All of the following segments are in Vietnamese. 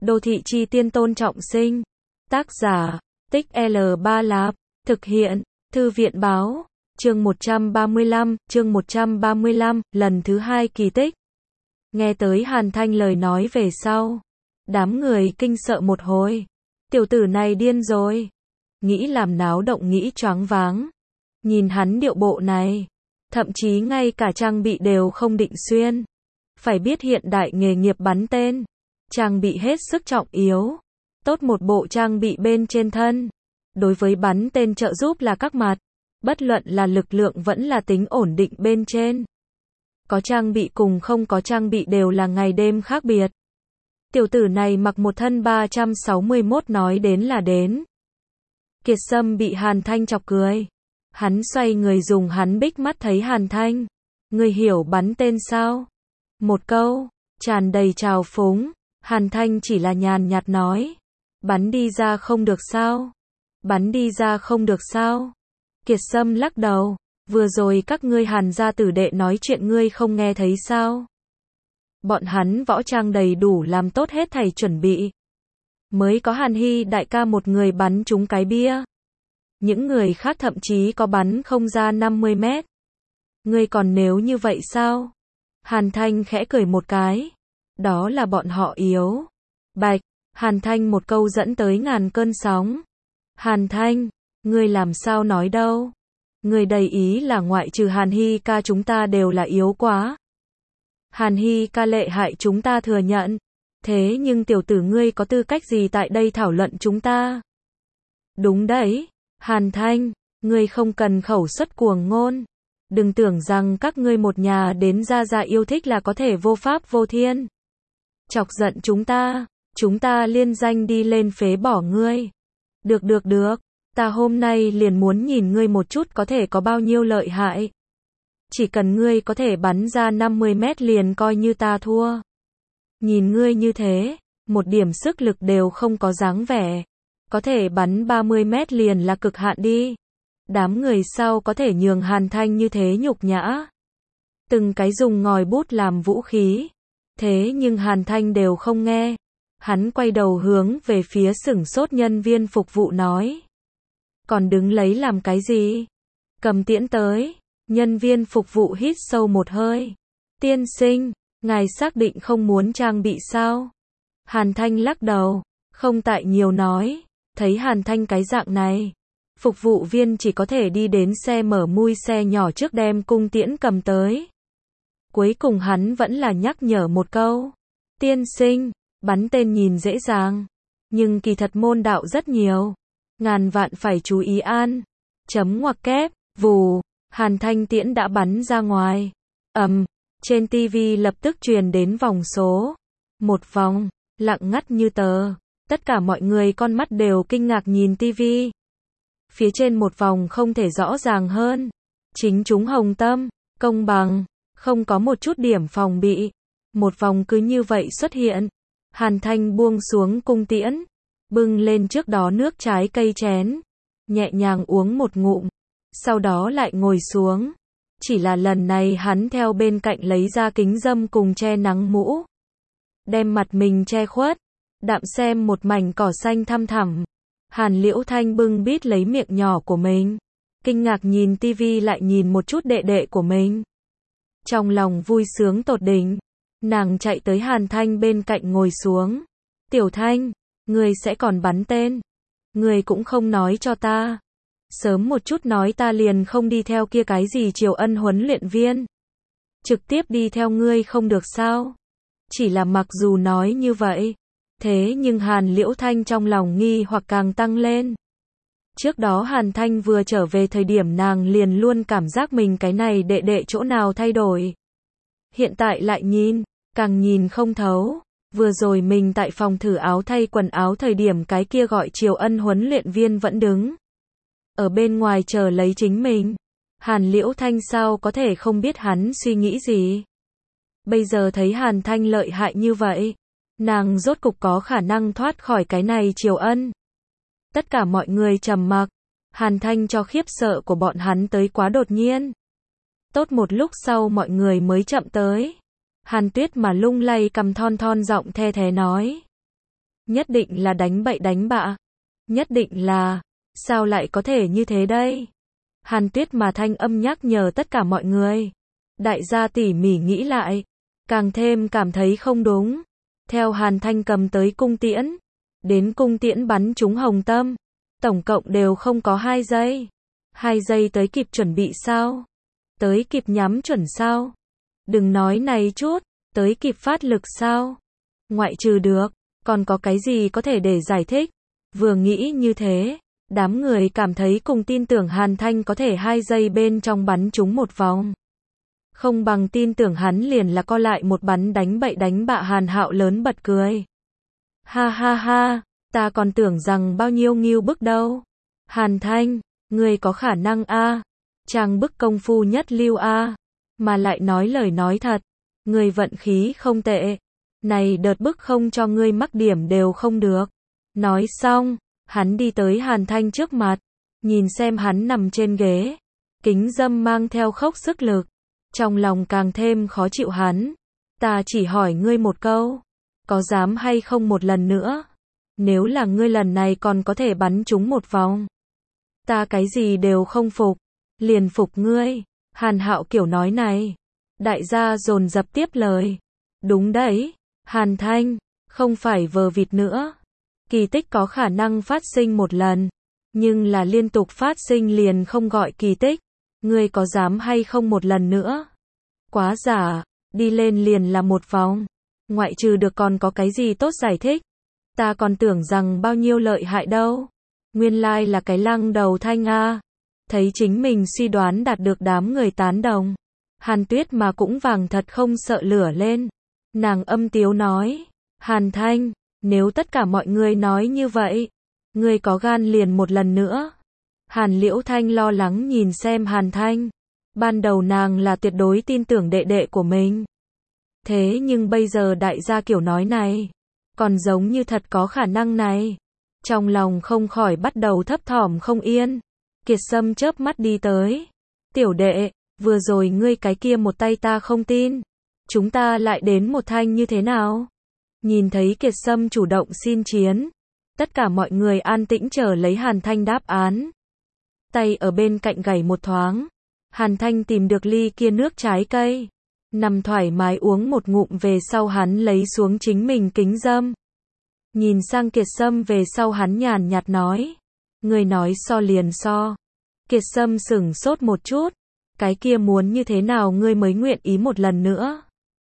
Đô thị chi tiên Tôn Trọng Sinh. Tác giả, Tích L3 Lạp. Thực hiện, Thư viện báo. Chương 135, lần thứ 2 kỳ tích. Nghe tới Hàn Thanh lời nói về sau. Đám người kinh sợ một hồi. Tiểu tử này điên rồi. Nghĩ làm náo động nghĩ choáng váng. Nhìn hắn điệu bộ này. Thậm chí ngay cả trang bị đều không định xuyên. Phải biết hiện đại nghề nghiệp bắn tên. Trang bị hết sức trọng yếu. Tốt một bộ trang bị bên trên thân. Đối với bắn tên trợ giúp là các mặt. Bất luận là lực lượng vẫn là tính ổn định bên trên. Có trang bị cùng không có trang bị đều là ngày đêm khác biệt. Tiểu tử này mặc một thân 361 nói đến là đến. Kiệt Sâm bị Hàn Thanh chọc cười. Hắn xoay người dùng hắn bích mắt thấy Hàn Thanh. Người hiểu bắn tên sao? Một câu, tràn đầy trào phúng. Hàn Thanh chỉ là nhàn nhạt nói. Bắn đi ra không được sao? Bắn đi ra không được sao? Kiệt Sâm lắc đầu. Vừa rồi các ngươi Hàn gia tử đệ nói chuyện ngươi không nghe thấy sao? Bọn hắn võ trang đầy đủ làm tốt hết thảy chuẩn bị. Mới có Hàn Hy đại ca một người bắn trúng cái bia. Những người khác thậm chí có bắn không ra 50 mét. Ngươi còn nếu như vậy sao? Hàn Thanh khẽ cười một cái. Đó là bọn họ yếu. Bạch, Hàn Thanh một câu dẫn tới ngàn cơn sóng. Hàn Thanh, ngươi làm sao nói đâu? Ngươi đầy ý là ngoại trừ Hàn Hy ca chúng ta đều là yếu quá. Hàn Hy ca lệ hại chúng ta thừa nhận. Thế nhưng tiểu tử ngươi có tư cách gì tại đây thảo luận chúng ta? Đúng đấy, Hàn Thanh, ngươi không cần khẩu xuất cuồng ngôn. Đừng tưởng rằng các ngươi một nhà đến gia gia yêu thích là có thể vô pháp vô thiên. Chọc giận chúng ta liên danh đi lên phế bỏ ngươi. Được, ta hôm nay liền muốn nhìn ngươi một chút có thể có bao nhiêu lợi hại. Chỉ cần ngươi có thể bắn ra 50 mét liền coi như ta thua. Nhìn ngươi như thế, một điểm sức lực đều không có dáng vẻ. Có thể bắn 30 mét liền là cực hạn đi. Đám người sau có thể nhường Hàn Thanh như thế nhục nhã. Từng cái dùng ngòi bút làm vũ khí. Thế nhưng Hàn Thanh đều không nghe. Hắn quay đầu hướng về phía sửng sốt nhân viên phục vụ nói. Còn đứng lấy làm cái gì? Cầm tiễn tới. Nhân viên phục vụ hít sâu một hơi. Tiên sinh, ngài xác định không muốn trang bị sao? Hàn Thanh lắc đầu. Không tại nhiều nói. Thấy Hàn Thanh cái dạng này. Phục vụ viên chỉ có thể đi đến xe mở mui xe nhỏ trước đem cung tiễn cầm tới. Cuối cùng hắn vẫn là nhắc nhở một câu. Tiên sinh, bắn tên nhìn dễ dàng. Nhưng kỳ thật môn đạo rất nhiều. Ngàn vạn phải chú ý an. Chấm ngoặc kép, vù. Hàn Thanh tiễn đã bắn ra ngoài. Trên TV lập tức truyền đến vòng số. Một vòng, lặng ngắt như tờ. Tất cả mọi người con mắt đều kinh ngạc nhìn TV. Phía trên một vòng không thể rõ ràng hơn. Chính chúng hồng tâm, công bằng, không có một chút điểm phòng bị. Một vòng cứ như vậy xuất hiện. Hàn Thanh buông xuống cung tiễn. Bưng lên trước đó nước trái cây chén. Nhẹ nhàng uống một ngụm. Sau đó lại ngồi xuống. Chỉ là lần này hắn theo bên cạnh lấy ra kính râm cùng che nắng mũ. Đem mặt mình che khuất. Đạm xem một mảnh cỏ xanh thăm thẳm. Hàn Liễu Thanh bưng bít lấy miệng nhỏ của mình. Kinh ngạc nhìn tivi lại nhìn một chút đệ đệ của mình. Trong lòng vui sướng tột đỉnh. Nàng chạy tới Hàn Thanh bên cạnh ngồi xuống. Tiểu Thanh, ngươi sẽ còn bắn tên. Ngươi cũng không nói cho ta. Sớm một chút nói ta liền không đi theo kia cái gì Triều Ân huấn luyện viên. Trực tiếp đi theo ngươi không được sao? Chỉ là mặc dù nói như vậy. Thế nhưng Hàn Liễu Thanh trong lòng nghi hoặc càng tăng lên. Trước đó Hàn Thanh vừa trở về thời điểm nàng liền luôn cảm giác mình cái này đệ đệ chỗ nào thay đổi. Hiện tại lại nhìn, càng nhìn không thấu. Vừa rồi mình tại phòng thử áo thay quần áo thời điểm cái kia gọi Triều Ân huấn luyện viên vẫn đứng. Ở bên ngoài chờ lấy chính mình. Hàn Liễu Thanh sao có thể không biết hắn suy nghĩ gì. Bây giờ thấy Hàn Thanh lợi hại như vậy. Nàng rốt cục có khả năng thoát khỏi cái này Triều Ân. Tất cả mọi người trầm mặc. Hàn Thanh cho khiếp sợ của bọn hắn tới quá đột nhiên. Tốt một lúc sau mọi người mới chậm tới. Hàn Tuyết mà lung lay cầm thon thon giọng the thế nói. Nhất định là đánh bậy đánh bạ. Nhất định là, sao lại có thể như thế đây? Hàn Tuyết mà thanh âm nhắc nhở tất cả mọi người. Đại gia tỉ mỉ nghĩ lại, càng thêm cảm thấy không đúng. Theo Hàn Thanh cầm tới cung tiễn, đến cung tiễn bắn trúng Hồng Tâm, tổng cộng đều không có 2 giây. 2 giây tới kịp chuẩn bị sao? Tới kịp nhắm chuẩn sao? Đừng nói này chút, tới kịp phát lực sao? Ngoại trừ được, còn có cái gì có thể để giải thích? Vừa nghĩ như thế, đám người cảm thấy cùng tin tưởng Hàn Thanh có thể 2 giây bên trong bắn trúng một vòng. Không bằng tin tưởng hắn liền là co lại một bắn đánh bậy đánh bạ. Hàn Hạo lớn bật cười. Ha ha ha, ta còn tưởng rằng bao nhiêu ngưu bức đâu. Hàn Thanh, ngươi có khả năng a, trang bức công phu nhất lưu a, mà lại nói lời nói thật, ngươi vận khí không tệ. Này đợt bức không cho ngươi mắc điểm đều không được. Nói xong, hắn đi tới Hàn Thanh trước mặt, nhìn xem hắn nằm trên ghế, kính dâm mang theo khốc sức lực, trong lòng càng thêm khó chịu hắn. Ta chỉ hỏi ngươi một câu, có dám hay không một lần nữa? Nếu là ngươi lần này còn có thể bắn trúng một vòng, ta cái gì đều không phục, liền phục ngươi. Hàn Hạo kiểu nói này, đại gia dồn dập tiếp lời. Đúng đấy, Hàn Thanh, không phải vờ vịt nữa. Kỳ tích có khả năng phát sinh một lần, nhưng là liên tục phát sinh liền không gọi kỳ tích. Ngươi có dám hay không một lần nữa? Quá giả, đi lên liền là một vòng. Ngoại trừ được còn có cái gì tốt giải thích? Ta còn tưởng rằng bao nhiêu lợi hại đâu. Nguyên lai là cái lăng đầu thanh a. Thấy chính mình suy đoán đạt được đám người tán đồng. Hàn Tuyết mà cũng vàng thật không sợ lửa lên. Nàng âm tiếu nói, Hàn Thanh, nếu tất cả mọi người nói như vậy, ngươi có gan liền một lần nữa. Hàn Liễu Thanh lo lắng nhìn xem Hàn Thanh. Ban đầu nàng là tuyệt đối tin tưởng đệ đệ của mình. Thế nhưng bây giờ đại gia kiểu nói này, còn giống như thật có khả năng này. Trong lòng không khỏi bắt đầu thấp thỏm không yên. Kiệt Sâm chớp mắt đi tới. Tiểu đệ, vừa rồi ngươi cái kia một tay ta không tin. Chúng ta lại đến một thanh như thế nào? Nhìn thấy Kiệt Sâm chủ động xin chiến, tất cả mọi người an tĩnh chờ lấy Hàn Thanh đáp án. Tay ở bên cạnh gảy một thoáng, Hàn Thanh tìm được ly kia nước trái cây, nằm thoải mái uống một ngụm về sau hắn lấy xuống chính mình kính dâm. Nhìn sang Kiệt Sâm về sau hắn nhàn nhạt nói, người nói so liền so. Kiệt Sâm sửng sốt một chút, cái kia muốn như thế nào ngươi mới nguyện ý một lần nữa?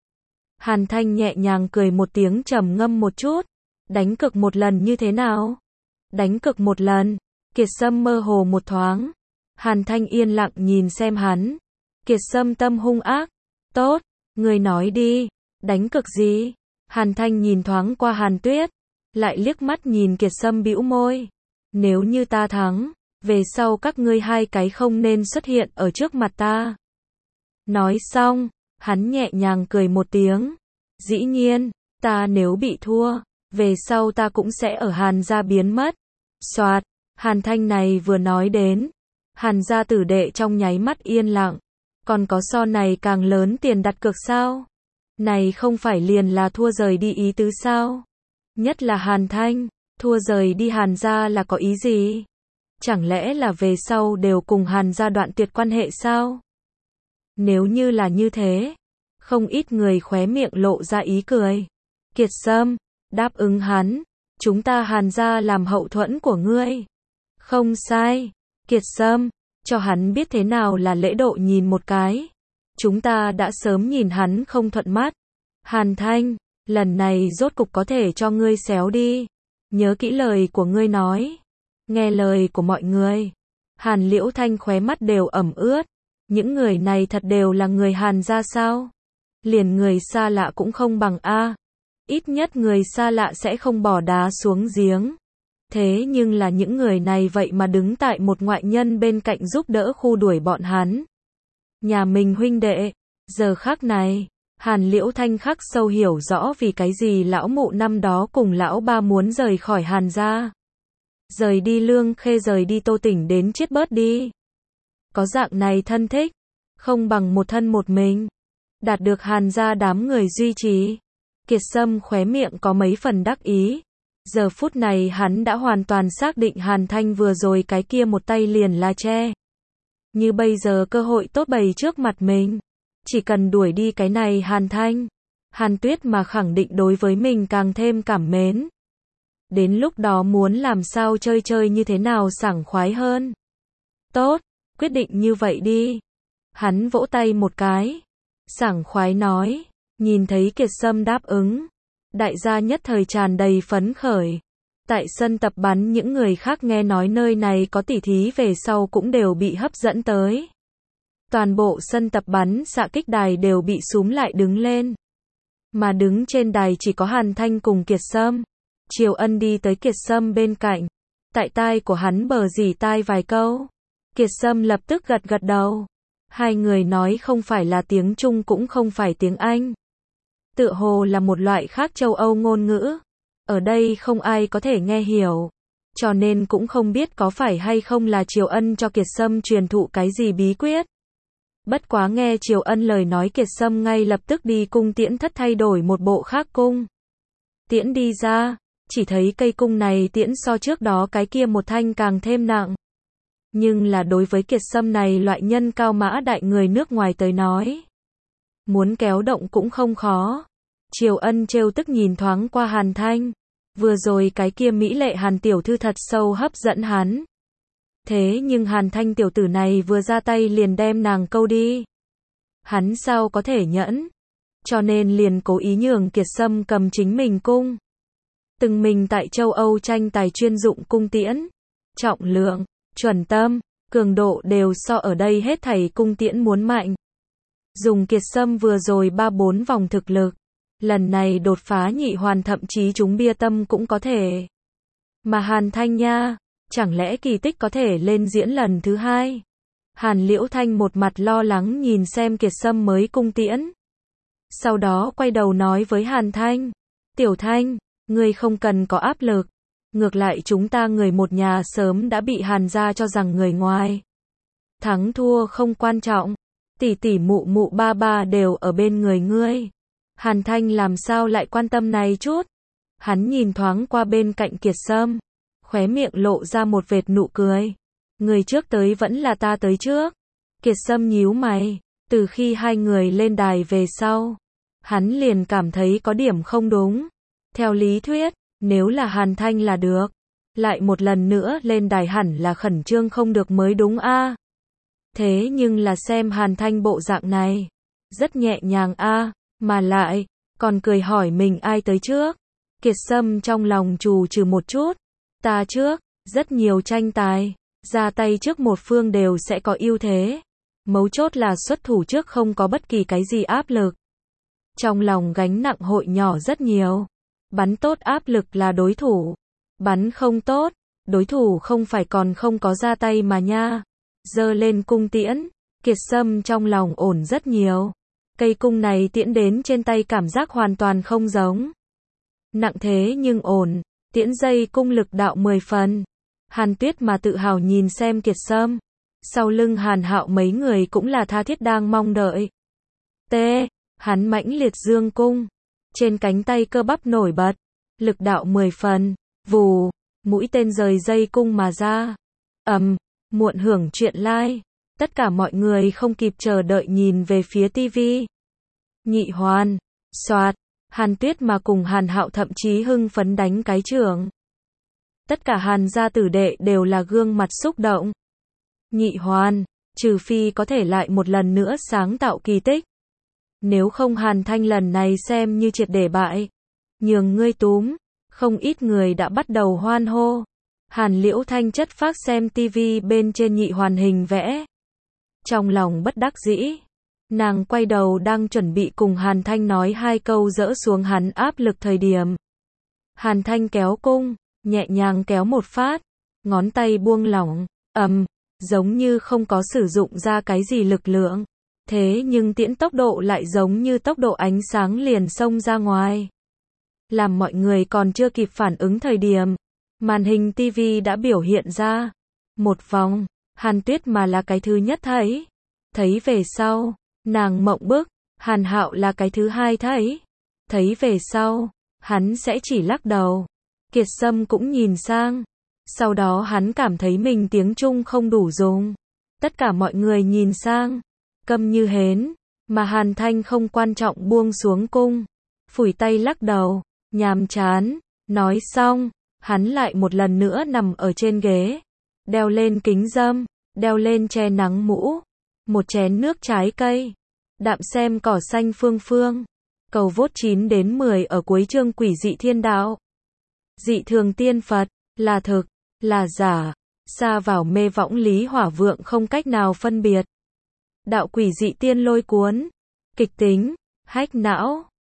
Hàn Thanh nhẹ nhàng cười một tiếng trầm ngâm một chút, đánh cược một lần như thế nào? Đánh cược một lần. Kiệt Sâm mơ hồ một thoáng. Hàn Thanh yên lặng nhìn xem hắn. Kiệt Sâm tâm hung ác. Tốt, ngươi nói đi, đánh cược gì? Hàn Thanh nhìn thoáng qua Hàn Tuyết, lại liếc mắt nhìn Kiệt Sâm bĩu môi. Nếu như ta thắng, về sau các ngươi hai cái không nên xuất hiện ở trước mặt ta. Nói xong, hắn nhẹ nhàng cười một tiếng. Dĩ nhiên, ta nếu bị thua, về sau ta cũng sẽ ở Hàn gia biến mất. Soạt, Hàn Thanh này vừa nói đến, Hàn gia tử đệ trong nháy mắt yên lặng. Còn có so này càng lớn tiền đặt cược sao? Này không phải liền là thua rời đi ý tứ sao? Nhất là Hàn Thanh, thua rời đi Hàn gia là có ý gì? Chẳng lẽ là về sau đều cùng Hàn gia đoạn tuyệt quan hệ sao? Nếu như là như thế, không ít người khóe miệng lộ ra ý cười. Kiệt Sâm, đáp ứng hắn, chúng ta Hàn gia làm hậu thuẫn của ngươi. Không sai, Kiệt Sâm, cho hắn biết thế nào là lễ độ nhìn một cái. Chúng ta đã sớm nhìn hắn không thuận mắt. Hàn Thanh, lần này rốt cục có thể cho ngươi xéo đi. Nhớ kỹ lời của ngươi nói. Nghe lời của mọi người. Hàn Liễu Thanh khóe mắt đều ẩm ướt. Những người này thật đều là người Hàn gia sao? Liền người xa lạ cũng không bằng a. Ít nhất người xa lạ sẽ không bỏ đá xuống giếng. Thế nhưng là những người này vậy mà đứng tại một ngoại nhân bên cạnh giúp đỡ khu đuổi bọn hắn. Nhà mình huynh đệ. Giờ khắc này, Hàn Liễu Thanh khắc sâu hiểu rõ vì cái gì lão mụ năm đó cùng lão ba muốn rời khỏi Hàn gia. Rời đi Lương Khê, rời đi Tô Tỉnh, đến chết bớt đi. Có dạng này thân thích, không bằng một thân một mình. Đạt được Hàn gia đám người duy trì. Kiệt Sâm khóe miệng có mấy phần đắc ý. Giờ phút này hắn đã hoàn toàn xác định Hàn Thanh vừa rồi cái kia một tay liền là che. Như bây giờ cơ hội tốt bày trước mặt mình. Chỉ cần đuổi đi cái này Hàn Thanh. Hàn Tuyết mà khẳng định đối với mình càng thêm cảm mến. Đến lúc đó muốn làm sao chơi chơi như thế nào sảng khoái hơn. Tốt, quyết định như vậy đi. Hắn vỗ tay một cái. Sảng khoái nói. Nhìn thấy Kiệt Sâm đáp ứng. Đại gia nhất thời tràn đầy phấn khởi. Tại sân tập bắn những người khác nghe nói nơi này có tỉ thí về sau cũng đều bị hấp dẫn tới. Toàn bộ sân tập bắn xạ kích đài đều bị xúm lại đứng lên. Mà đứng trên đài chỉ có Hàn Thanh cùng Kiệt Sâm. Triều Ân đi tới Kiệt Sâm bên cạnh. Tại tai của hắn bờ dỉ tai vài câu. Kiệt Sâm lập tức gật gật đầu. Hai người nói không phải là tiếng Trung cũng không phải tiếng Anh. Tựa hồ là một loại khác châu Âu ngôn ngữ. Ở đây không ai có thể nghe hiểu. Cho nên cũng không biết có phải hay không là Triều Ân cho Kiệt Sâm truyền thụ cái gì bí quyết. Bất quá nghe Triều Ân lời nói Kiệt Sâm ngay lập tức đi cung tiễn thất thay đổi một bộ khác cung. Tiễn đi ra, chỉ thấy cây cung này tiễn so trước đó cái kia một thanh càng thêm nặng. Nhưng là đối với Kiệt Sâm này loại nhân cao mã đại người nước ngoài tới nói. Muốn kéo động cũng không khó. Triều Ân trêu tức nhìn thoáng qua Hàn Thanh. Vừa rồi cái kia mỹ lệ Hàn tiểu thư thật sâu hấp dẫn hắn. Thế nhưng Hàn Thanh tiểu tử này vừa ra tay liền đem nàng câu đi. Hắn sao có thể nhẫn. Cho nên liền cố ý nhường Kiệt Sâm cầm chính mình cung. Từng mình tại châu Âu tranh tài chuyên dụng cung tiễn. Trọng lượng, chuẩn tâm, cường độ đều so ở đây hết thảy cung tiễn muốn mạnh. Dùng Kiệt Sâm vừa rồi 3-4 vòng thực lực. Lần này đột phá nhị hoàn thậm chí trúng bia tâm cũng có thể. Mà Hàn Thanh nha, chẳng lẽ kỳ tích có thể lên diễn lần thứ hai? Hàn Liễu Thanh một mặt lo lắng nhìn xem Kiệt Sâm mới cung tiễn. Sau đó quay đầu nói với Hàn Thanh. Tiểu Thanh, ngươi không cần có áp lực. Ngược lại chúng ta người một nhà sớm đã bị Hàn gia cho rằng người ngoài. Thắng thua không quan trọng. Tỷ tỷ mụ mụ ba ba đều ở bên người ngươi. Hàn Thanh làm sao lại quan tâm này chút. Hắn nhìn thoáng qua bên cạnh Kiệt Sâm. Khóe miệng lộ ra một vệt nụ cười. Người trước tới vẫn là ta tới trước. Kiệt Sâm nhíu mày. Từ khi hai người lên đài về sau. Hắn liền cảm thấy có điểm không đúng. Theo lý thuyết, nếu là Hàn Thanh là được. Lại một lần nữa lên đài hẳn là khẩn trương không được mới đúng a. Thế nhưng là xem Hàn Thanh bộ dạng này. Rất nhẹ nhàng a. Mà lại, còn cười hỏi mình ai tới trước. Kiệt Sâm trong lòng trù trừ một chút. Ta trước, rất nhiều tranh tài. Ra tay trước một phương đều sẽ có ưu thế. Mấu chốt là xuất thủ trước không có bất kỳ cái gì áp lực. Trong lòng gánh nặng hội nhỏ rất nhiều. Bắn tốt áp lực là đối thủ. Bắn không tốt, đối thủ không phải còn không có ra tay mà nha. Giơ lên cung tiễn, Kiệt Sâm trong lòng ổn rất nhiều. Cây cung này tiễn đến trên tay cảm giác hoàn toàn không giống. Nặng thế nhưng ổn, tiễn dây cung lực đạo 10 phần. Hàn Tuyết mà tự hào nhìn xem Kiệt Sâm. Sau lưng Hàn Hạo mấy người cũng là tha thiết đang mong đợi. Hắn mãnh liệt dương cung. Trên cánh tay cơ bắp nổi bật. Lực đạo 10 phần. Vù, mũi tên rời dây cung mà ra. Muộn hưởng chuyện lai. Tất cả mọi người không kịp chờ đợi nhìn về phía tivi. Nhị hoàn. Soạt. Hàn Tuyết mà cùng Hàn Hạo thậm chí hưng phấn đánh cái chưởng. Tất cả Hàn gia tử đệ đều là gương mặt xúc động. Nhị hoàn. Trừ phi có thể lại một lần nữa sáng tạo kỳ tích. Nếu không Hàn Thanh lần này xem như triệt để bại. Nhường ngươi túm. Không ít người đã bắt đầu hoan hô. Hàn Liễu Thanh chất phác xem tivi bên trên nhị hoàn hình vẽ. Trong lòng bất đắc dĩ. Nàng quay đầu đang chuẩn bị cùng Hàn Thanh nói hai câu dỡ xuống hắn áp lực thời điểm. Hàn Thanh kéo cung, nhẹ nhàng kéo một phát. Ngón tay buông lỏng, giống như không có sử dụng ra cái gì lực lượng. Thế nhưng tiễn tốc độ lại giống như tốc độ ánh sáng liền xông ra ngoài. Làm mọi người còn chưa kịp phản ứng thời điểm. Màn hình TV đã biểu hiện ra. Một vòng, Hàn Tuyết mà là cái thứ nhất thấy. Thấy về sau, nàng mộng bức, Hàn Hạo là cái thứ hai thấy. Thấy về sau, hắn sẽ chỉ lắc đầu. Kiệt Sâm cũng nhìn sang. Sau đó hắn cảm thấy mình tiếng Trung không đủ dùng. Tất cả mọi người nhìn sang, câm như hến, mà Hàn Thanh không quan trọng buông xuống cung, phủi tay lắc đầu, nhàm chán, nói xong, hắn lại một lần nữa nằm ở trên ghế, đeo lên kính râm, đeo lên che nắng mũ, một chén nước trái cây, đạm xem cỏ xanh phương phương. Cầu vốt 9 đến 10 ở cuối chương Quỷ dị thiên đạo. Dị thường tiên Phật, là thực, là giả, xa vào mê võng Lý Hỏa Vượng không cách nào phân biệt. Đạo quỷ dị tiên lôi cuốn, kịch tính, hách não.